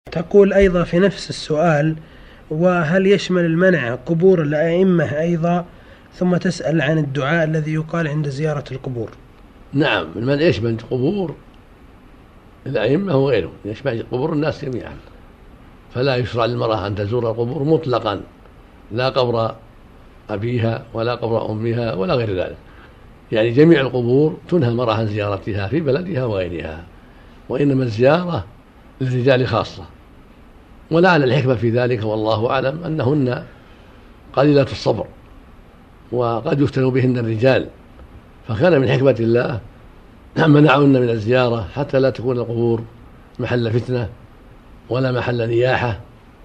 تقول أيضا في نفس السؤال: وهل يشمل المنع قبور الأئمة أيضا؟ ثم تسأل عن الدعاء الذي يقال عند زيارة القبور. نعم، المنع يشمل قبور الأئمة وغيرهم، يشمل قبور الناس جميعا، فلا يشرع للمرأة أن تزور القبور مطلقا، لا قبر أبيها ولا قبر أمها ولا غير ذلك، يعني جميع القبور تنهى المرأة عن زيارتها في بلدها وغيرها، وإنما الزيارة للرجال خاصة. ولعل الحكمة في ذلك والله أعلم أنهن قليلة الصبر وقد يفتن بهن الرجال، فكان من حكمة الله منعهن من الزيارة حتى لا تكون القبور محل فتنة ولا محل نياحة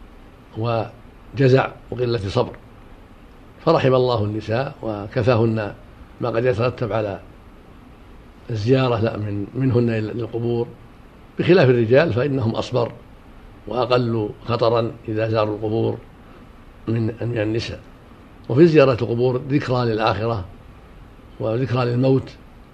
وجزع وقلة صبر، فرحم الله النساء وكفاهن ما قد يترتب على الزيارة منهن للقبور، بخلاف الرجال فإنهم أصبر وأقل خطرا إذا زاروا القبور من النساء. وفي زيارة القبور ذكرى للآخرة وذكرى للموت،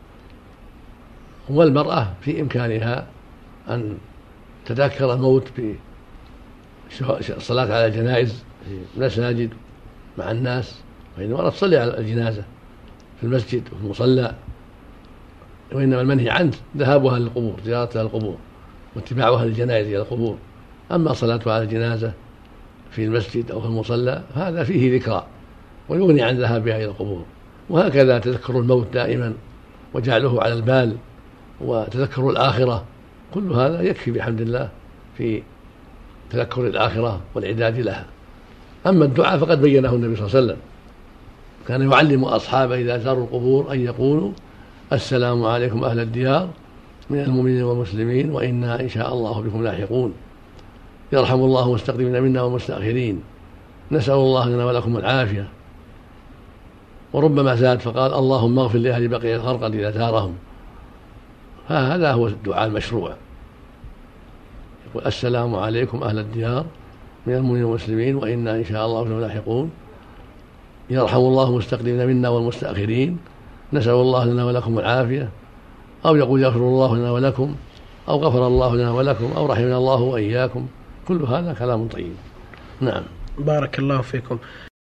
والمرأة في إمكانها أن تذكر الموت بالصلاة على الجنائز في المساجد مع الناس، فإن المرأة تصلي على الجنازة في المسجد وفي المصلى، وإنما المنهي عنه ذهابها للقبور، زيارتها للقبور واتباعها للجنائز إلى القبور. أما صلاتها على الجنازة في المسجد أو في المصلى هذا فيه ذكرى ويغني عن ذهابها إلى القبور. وهكذا تذكر الموت دائما وجعله على البال وتذكر الآخرة، كل هذا يكفي بحمد الله في تذكر الآخرة والإعداد لها. أما الدعاء فقد بينه النبي صلى الله عليه وسلم، كان يعلم أصحابه إذا زاروا القبور أن يقولوا: السلام عليكم أهل الديار من المؤمنين والمسلمين وإنا إن شاء الله بكم لاحقون، يرحم الله المستقدمين منا والمستأخرين، نسأل الله لنا ولكم العافية. وربما زاد فقال: اللهم اغفر لأهل بقية الغرقد إذا زارهم. فهذا هو الدعاء المشروع، يقول: السلام عليكم أهل الديار من المؤمنين والمسلمين وإنا إن شاء الله بكم لاحقون، يرحم الله المستقدمين منا والمستأخرين، نسأل الله لنا ولكم العافية. أو يقول: يغفر الله لنا ولكم، أو غفر الله لنا ولكم، أو رحمنا الله وإياكم. كل هذا كلام طيب. نعم. بارك الله فيكم.